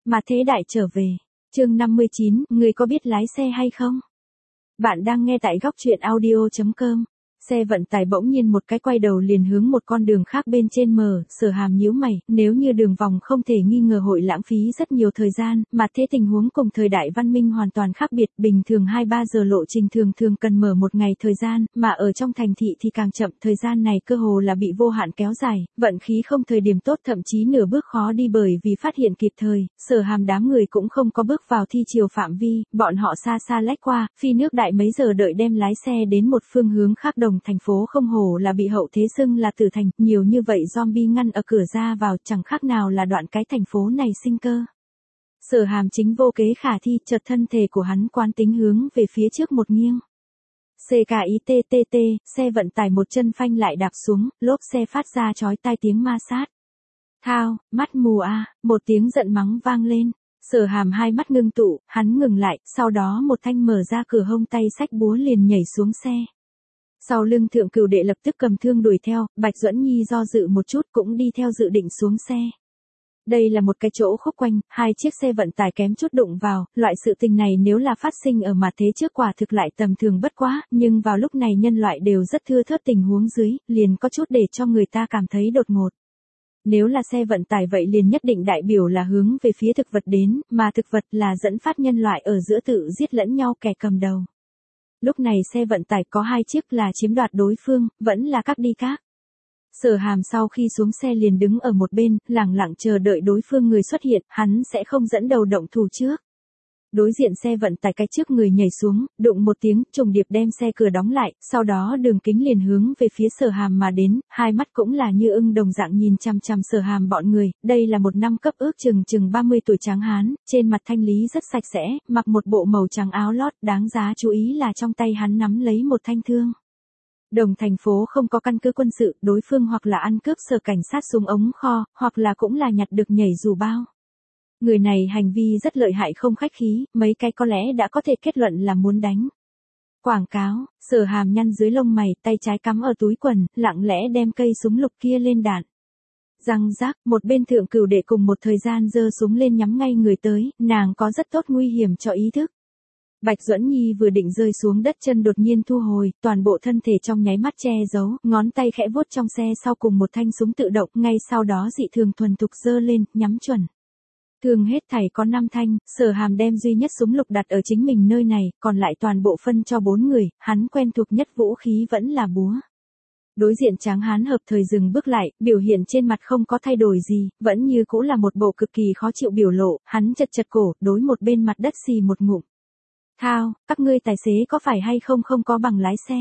Mà thế đại trở về. Chương 59, người có biết lái xe hay không? Bạn đang nghe tại góc truyện audio.com. Xe vận tải bỗng nhiên một cái quay đầu liền hướng một con đường khác bên trên mở, Sở Hàm nhíu mày, nếu như đường vòng không thể nghi ngờ hội lãng phí rất nhiều thời gian, mà thế tình huống cùng thời đại văn minh hoàn toàn khác biệt, bình thường 2-3 giờ lộ trình thường cần mở một ngày thời gian, mà ở trong thành thị thì càng chậm, thời gian này cơ hồ là bị vô hạn kéo dài, vận khí không thời điểm tốt thậm chí nửa bước khó đi bởi vì phát hiện kịp thời, Sở Hàm đám người cũng không có bước vào thi chiều phạm vi, bọn họ xa xa lách qua, phi nước đại mấy giờ đợi đem lái xe đến một phương hướng khác đồng thành phố không hổ là bị hậu thế xưng là tử thành, nhiều như vậy zombie ngăn ở cửa ra vào chẳng khác nào là đoạn cái thành phố này sinh cơ. Sở Hàm chính vô kế khả thi, chợt thân thể của hắn quán tính hướng về phía trước một nghiêng. CKITTT, xe vận tải một chân phanh lại đạp xuống, lốp xe phát ra chói tai tiếng ma sát. Thao, mắt mù a, một tiếng giận mắng vang lên. Sở Hàm hai mắt ngưng tụ, hắn ngừng lại, sau đó một thanh mở ra cửa hông tay xách búa liền nhảy xuống xe. Sau lưng Thượng Cửu Đệ lập tức cầm thương đuổi theo, Bạch Duẫn Nhi do dự một chút cũng đi theo dự định xuống xe. Đây là một cái chỗ khúc quanh, hai chiếc xe vận tải kém chút đụng vào, loại sự tình này nếu là phát sinh ở mặt thế trước quả thực lại tầm thường bất quá, nhưng vào lúc này nhân loại đều rất thưa thớt tình huống dưới, liền có chút để cho người ta cảm thấy đột ngột. Nếu là xe vận tải vậy liền nhất định đại biểu là hướng về phía thực vật đến, mà thực vật là dẫn phát nhân loại ở giữa tự giết lẫn nhau kẻ cầm đầu. Lúc này xe vận tải có hai chiếc là chiếm đoạt đối phương, vẫn là các đi các. Sở Hàm sau khi xuống xe liền đứng ở một bên, lẳng lặng chờ đợi đối phương người xuất hiện, hắn sẽ không dẫn đầu động thủ trước. Đối diện xe vận tải cái trước người nhảy xuống, đụng một tiếng, trùng điệp đem xe cửa đóng lại, sau đó đường kính liền hướng về phía Sở Hàm mà đến, hai mắt cũng là như ưng đồng dạng nhìn chằm chằm Sở Hàm bọn người, đây là một năm cấp ước chừng 30 tuổi tráng hán, trên mặt thanh lý rất sạch sẽ, mặc một bộ màu trắng áo lót, đáng giá chú ý là trong tay hắn nắm lấy một thanh thương. Đồng thành phố không có căn cứ quân sự, đối phương hoặc là ăn cướp Sở cảnh sát súng ống kho, hoặc là cũng là nhặt được nhảy dù bao. Người này hành vi rất lợi hại không khách khí, mấy cái có lẽ đã có thể kết luận là muốn đánh. Quảng cáo, Sở Hàm nhăn dưới lông mày, tay trái cắm ở túi quần, lặng lẽ đem cây súng lục kia lên đạn. Răng rác, một bên Thượng Cửu Đệ cùng một thời gian giơ súng lên nhắm ngay người tới, nàng có rất tốt nguy hiểm cho ý thức. Bạch Duẫn Nhi vừa định rơi xuống đất chân đột nhiên thu hồi, toàn bộ thân thể trong nháy mắt che giấu, ngón tay khẽ vuốt trong xe sau cùng một thanh súng tự động, ngay sau đó dị thường thuần thục giơ lên, nhắm chuẩn. Thường hết thảy có 5 thanh, Sở Hàm đem duy nhất súng lục đặt ở chính mình nơi này, còn lại toàn bộ phân cho 4 người, hắn quen thuộc nhất vũ khí vẫn là búa. Đối diện tráng hán hợp thời dừng bước lại, biểu hiện trên mặt không có thay đổi gì, vẫn như cũ là một bộ cực kỳ khó chịu biểu lộ, hắn chật cổ, đối một bên mặt đất xì một ngụm. Thao, các ngươi tài xế có phải hay không có bằng lái xe?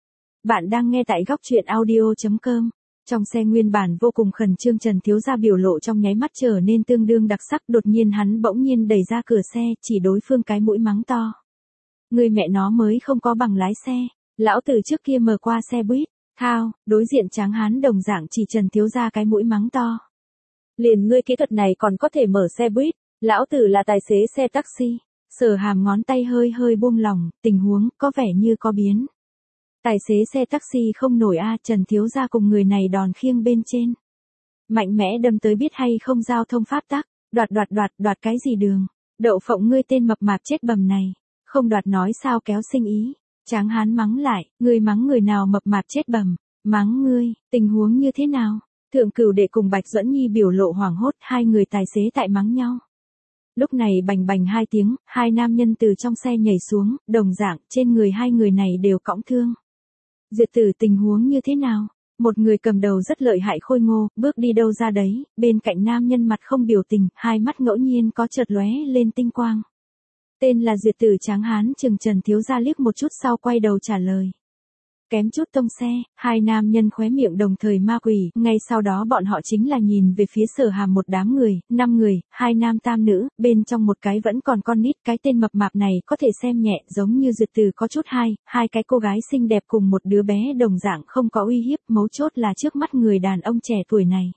Bạn đang nghe tại góc truyện audio.com. Trong xe nguyên bản vô cùng khẩn trương Trần Thiếu Gia biểu lộ trong nháy mắt trở nên tương đương đặc sắc, đột nhiên hắn bỗng nhiên đẩy ra cửa xe, chỉ đối phương cái mũi mắng to. Người mẹ nó mới không có bằng lái xe, lão tử trước kia mở qua xe buýt, thao, đối diện tráng hán đồng dạng chỉ Trần Thiếu Gia cái mũi mắng to. Liền ngươi kỹ thuật này còn có thể mở xe buýt, lão tử là tài xế xe taxi. Sở Hàm ngón tay hơi buông lỏng, tình huống có vẻ như có biến. Tài xế xe taxi không nổi a, Trần Thiếu Gia cùng người này đòn khiêng bên trên. Mạnh mẽ đâm tới biết hay không giao thông pháp tắc, đoạt cái gì đường. Đậu phộng ngươi tên mập mạp chết bầm này, không đoạt nói sao kéo sinh ý. Tráng hán mắng lại, ngươi mắng người nào mập mạp chết bầm, mắng ngươi, tình huống như thế nào? Thượng Cửu Đệ cùng Bạch Duẫn Nhi biểu lộ hoảng hốt, hai người tài xế tại mắng nhau. Lúc này bành bành hai tiếng, hai nam nhân từ trong xe nhảy xuống, đồng dạng, trên người hai người này đều cõng thương. Diệt Tử tình huống như thế nào? Một người cầm đầu rất lợi hại khôi ngô, bước đi đâu ra đấy, bên cạnh nam nhân mặt không biểu tình, hai mắt ngẫu nhiên có chợt lóe lên tinh quang. Tên là Diệt Tử tráng hán chừng Trần Thiếu Gia liếc một chút sau quay đầu trả lời. Kém chút tông xe, hai nam nhân khóe miệng đồng thời ma quỷ, ngay sau đó bọn họ chính là nhìn về phía Sở Hàm một đám người, 5 người, 2 nam tam nữ, bên trong một cái vẫn còn con nít, cái tên mập mạp này có thể xem nhẹ, giống như Duyệt Từ có chút hai cái cô gái xinh đẹp cùng một đứa bé đồng dạng không có uy hiếp, mấu chốt là trước mắt người đàn ông trẻ tuổi này.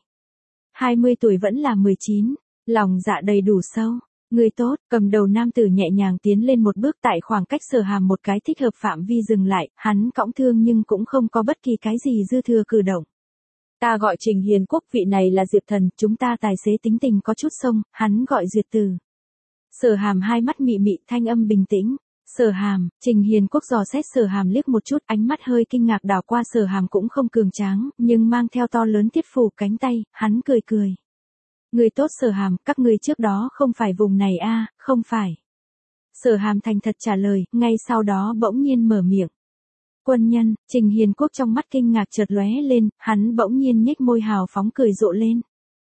20 tuổi vẫn là 19, lòng dạ đầy đủ sâu. Người tốt, cầm đầu nam tử nhẹ nhàng tiến lên một bước tại khoảng cách Sở Hàm một cái thích hợp phạm vi dừng lại, hắn cõng thương nhưng cũng không có bất kỳ cái gì dư thừa cử động. Ta gọi Trình Hiền Quốc, vị này là Diệp Thần, chúng ta tài xế tính tình có chút xông, hắn gọi Duyệt Từ. Sở Hàm hai mắt mị mị, thanh âm bình tĩnh. Sở Hàm, Trình Hiền Quốc dò xét Sở Hàm liếc một chút, ánh mắt hơi kinh ngạc đảo qua Sở Hàm cũng không cường tráng, nhưng mang theo to lớn thiết phủ cánh tay, hắn cười cười. Người tốt Sở Hàm, các ngươi trước đó không phải vùng này a, không phải. Sở Hàm thành thật trả lời, ngay sau đó bỗng nhiên mở miệng. Quân nhân, Trình Hiền Quốc trong mắt kinh ngạc chợt lóe lên, hắn bỗng nhiên nhếch môi hào phóng cười rộ lên.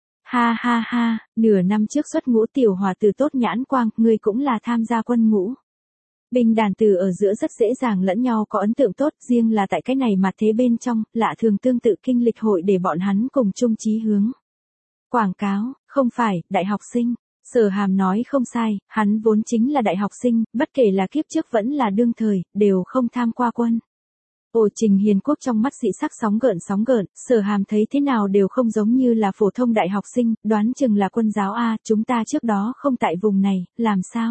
Ha ha ha, nửa năm trước xuất ngũ tiểu hòa tử tốt nhãn quang, ngươi cũng là tham gia quân ngũ. Binh đàn tử ở giữa rất dễ dàng lẫn nhau có ấn tượng tốt, riêng là tại cái này mà thế bên trong, lạ thường tương tự kinh lịch hội để bọn hắn cùng chung chí hướng. Quảng cáo, không phải, đại học sinh. Sở Hàm nói không sai, hắn vốn chính là đại học sinh, bất kể là kiếp trước vẫn là đương thời, đều không tham qua quân. Ồ, Trình Hiền Quốc trong mắt dị sắc sóng gợn, Sở Hàm thấy thế nào đều không giống như là phổ thông đại học sinh, đoán chừng là quân giáo a, chúng ta trước đó không tại vùng này, làm sao?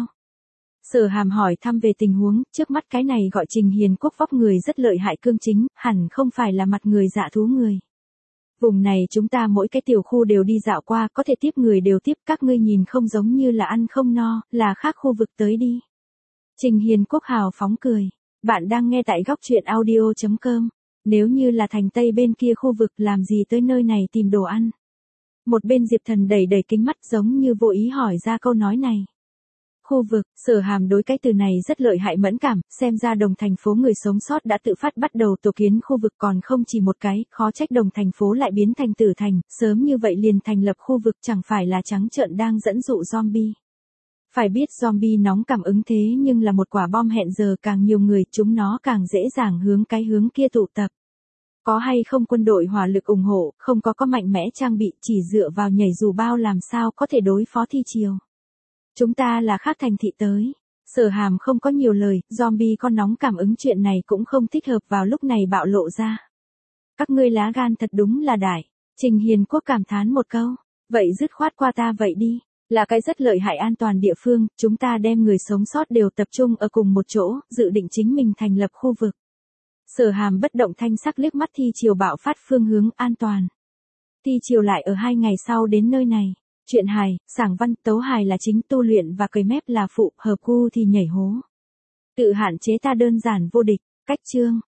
Sở Hàm hỏi thăm về tình huống, trước mắt cái này gọi Trình Hiền Quốc vóc người rất lợi hại cương chính, hẳn không phải là mặt người dạ thú người. Vùng này chúng ta mỗi cái tiểu khu đều đi dạo qua, có thể tiếp người đều tiếp, các ngươi nhìn không giống như là ăn không no, là khác khu vực tới đi. Trình Hiền Quốc hào phóng cười. Bạn đang nghe tại góc truyện audio.com. Nếu như là thành Tây bên kia khu vực làm gì tới nơi này tìm đồ ăn. Một bên Diệp Thần đẩy kính mắt giống như vô ý hỏi ra câu nói này. Khu vực, Sở Hàm đối cái từ này rất lợi hại mẫn cảm, xem ra Đồng thành phố người sống sót đã tự phát bắt đầu tổ kiến khu vực còn không chỉ một cái, khó trách Đồng thành phố lại biến thành Tử Thành, sớm như vậy liền thành lập khu vực chẳng phải là trắng trợn đang dẫn dụ zombie. Phải biết zombie nóng cảm ứng thế nhưng là một quả bom hẹn giờ càng nhiều người chúng nó càng dễ dàng hướng cái hướng kia tụ tập. Có hay không quân đội hỏa lực ủng hộ, không có mạnh mẽ trang bị chỉ dựa vào nhảy dù bao làm sao có thể đối phó thi triều. Chúng ta là khác thành thị tới. Sở Hàm không có nhiều lời, zombie con nóng cảm ứng chuyện này cũng không thích hợp vào lúc này bạo lộ ra. Các ngươi lá gan thật đúng là đại. Trình Hiền Quốc cảm thán một câu. Vậy dứt khoát qua ta vậy đi. Là cái rất lợi hại an toàn địa phương, chúng ta đem người sống sót đều tập trung ở cùng một chỗ, dự định chính mình thành lập khu vực. Sở Hàm bất động thanh sắc liếc mắt thi triều bạo phát phương hướng an toàn. Thi triều lại ở 2 ngày sau đến nơi này. Truyện hài, sảng văn, tấu hài là chính, tu luyện và cười mép là phụ, hợp gu thì nhảy hố. Tự hạn chế ta đơn giản vô địch, cách chương.